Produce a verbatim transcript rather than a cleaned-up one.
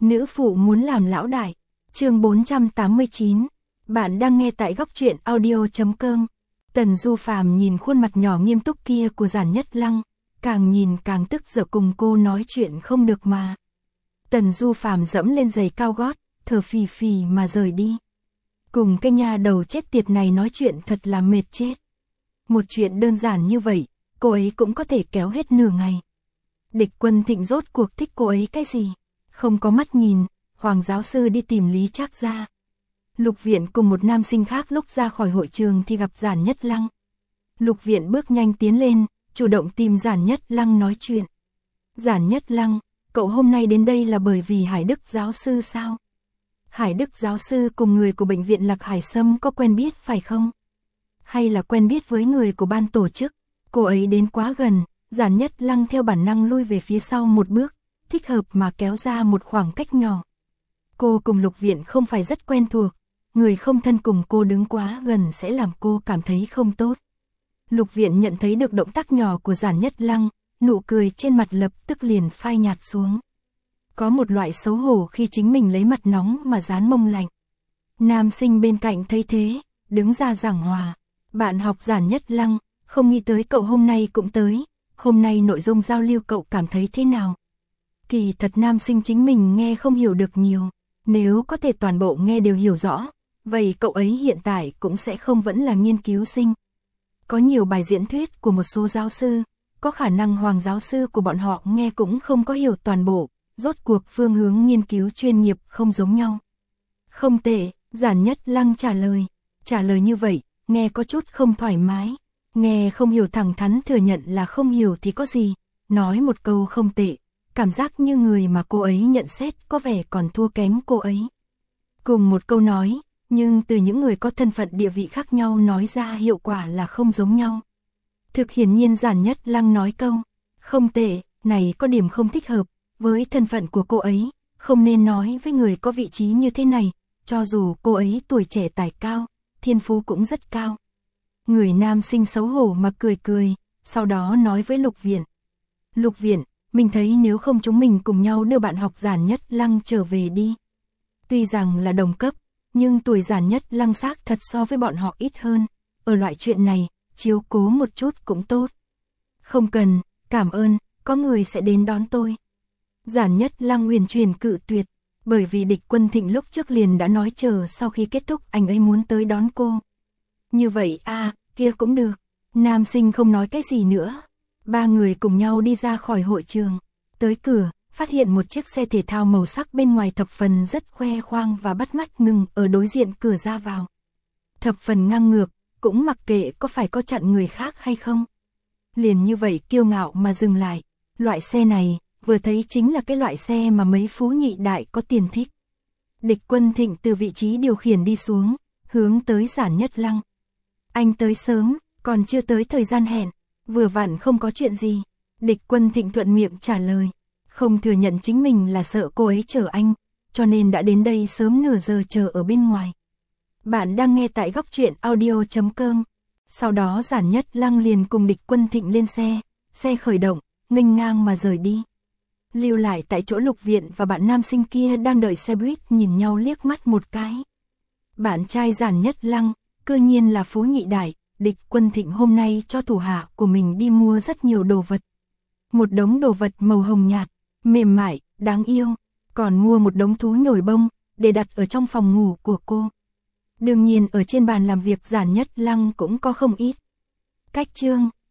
Nữ phụ muốn làm lão đại. Chương bốn trăm tám mươi chín. Bạn đang nghe tại góc truyện audio chấm com. Tần Du Phàm nhìn khuôn mặt nhỏ nghiêm túc kia của Giản Nhất Lăng, càng nhìn càng tức giận cùng cô nói chuyện không được mà. Tần Du Phàm dẫm lên giày cao gót, thở phì phì mà rời đi. Cùng cái nha đầu chết tiệt này nói chuyện thật là mệt chết. Một chuyện đơn giản như vậy, cô ấy cũng có thể kéo hết nửa ngày. Địch Quân Thịnh rốt cuộc thích cô ấy cái gì? Không có mắt nhìn, Hoàng giáo sư đi tìm Lý Trác Gia. Lục Viện cùng một nam sinh khác lúc ra khỏi hội trường thì gặp Giản Nhất Lăng. Lục Viện bước nhanh tiến lên, chủ động tìm Giản Nhất Lăng nói chuyện. Giản Nhất Lăng, cậu hôm nay đến đây là bởi vì Hải Đức giáo sư sao? Hải Đức giáo sư cùng người của bệnh viện Lạc Hải Sâm có quen biết phải không? Hay là quen biết với người của ban tổ chức? Cô ấy đến quá gần, Giản Nhất Lăng theo bản năng lui về phía sau một bước, thích hợp mà kéo ra một khoảng cách nhỏ. Cô cùng Lục Viện không phải rất quen thuộc, người không thân cùng cô đứng quá gần sẽ làm cô cảm thấy không tốt. Lục Viện nhận thấy được động tác nhỏ của Giản Nhất Lăng, nụ cười trên mặt lập tức liền phai nhạt xuống. Có một loại xấu hổ khi chính mình lấy mặt nóng mà dán mông lạnh. Nam sinh bên cạnh thấy thế, đứng ra giảng hòa. Bạn học Giản Nhất Lăng, không nghĩ tới cậu hôm nay cũng tới. Hôm nay nội dung giao lưu cậu cảm thấy thế nào? Kỳ thật nam sinh chính mình nghe không hiểu được nhiều. Nếu có thể toàn bộ nghe đều hiểu rõ, vậy cậu ấy hiện tại cũng sẽ không vẫn là nghiên cứu sinh. Có nhiều bài diễn thuyết của một số giáo sư, có khả năng Hoàng giáo sư của bọn họ nghe cũng không có hiểu toàn bộ. Rốt cuộc phương hướng nghiên cứu chuyên nghiệp không giống nhau. Không tệ, Giản Nhất Lăng trả lời. Trả lời như vậy, nghe có chút không thoải mái. Nghe không hiểu thẳng thắn thừa nhận là không hiểu thì có gì. Nói một câu không tệ, cảm giác như người mà cô ấy nhận xét có vẻ còn thua kém cô ấy. Cùng một câu nói, nhưng từ những người có thân phận địa vị khác nhau nói ra hiệu quả là không giống nhau. Thực hiển nhiên Giản Nhất Lăng nói câu không tệ, này có điểm không thích hợp. Với thân phận của cô ấy, không nên nói với người có vị trí như thế này, cho dù cô ấy tuổi trẻ tài cao, thiên phú cũng rất cao. Người nam sinh xấu hổ mà cười cười, sau đó nói với Lục Viện. Lục Viện, mình thấy nếu không chúng mình cùng nhau đưa bạn học Giản Nhất Lăng trở về đi. Tuy rằng là đồng cấp, nhưng tuổi Giản Nhất Lăng xác thật so với bọn họ ít hơn. Ở loại chuyện này, chiếu cố một chút cũng tốt. Không cần, cảm ơn, có người sẽ đến đón tôi. Giản Nhất Lăng huyền truyền cự tuyệt, bởi vì Địch Quân Thịnh lúc trước liền đã nói chờ sau khi kết thúc anh ấy muốn tới đón cô. Như vậy à, kia cũng được. Nam sinh không nói cái gì nữa. Ba người cùng nhau đi ra khỏi hội trường. Tới cửa, phát hiện một chiếc xe thể thao màu sắc bên ngoài thập phần rất khoe khoang và bắt mắt ngừng ở đối diện cửa ra vào. Thập phần ngang ngược, cũng mặc kệ có phải có chặn người khác hay không. Liền như vậy kiêu ngạo mà dừng lại. Loại xe này vừa thấy chính là cái loại xe mà mấy phú nhị đại có tiền thích. Địch Quân Thịnh từ vị trí điều khiển đi xuống, hướng tới Giản Nhất Lăng. Anh tới sớm, còn chưa tới thời gian hẹn, vừa vặn không có chuyện gì. Địch Quân Thịnh thuận miệng trả lời, không thừa nhận chính mình là sợ cô ấy chờ anh, cho nên đã đến đây sớm nửa giờ chờ ở bên ngoài. Bạn đang nghe tại góc truyện audio chấm com. Sau đó Giản Nhất Lăng liền cùng Địch Quân Thịnh lên xe, xe khởi động, nghênh ngang mà rời đi. Lưu lại tại chỗ Lục Viện và bạn nam sinh kia đang đợi xe buýt nhìn nhau liếc mắt một cái. Bạn trai Giản Nhất Lăng, cư nhiên là phú nhị đại, Địch Quân Thịnh hôm nay cho thủ hạ của mình đi mua rất nhiều đồ vật. Một đống đồ vật màu hồng nhạt, mềm mại, đáng yêu, còn mua một đống thú nhồi bông, để đặt ở trong phòng ngủ của cô. Đương nhiên ở trên bàn làm việc Giản Nhất Lăng cũng có không ít. Cách chương,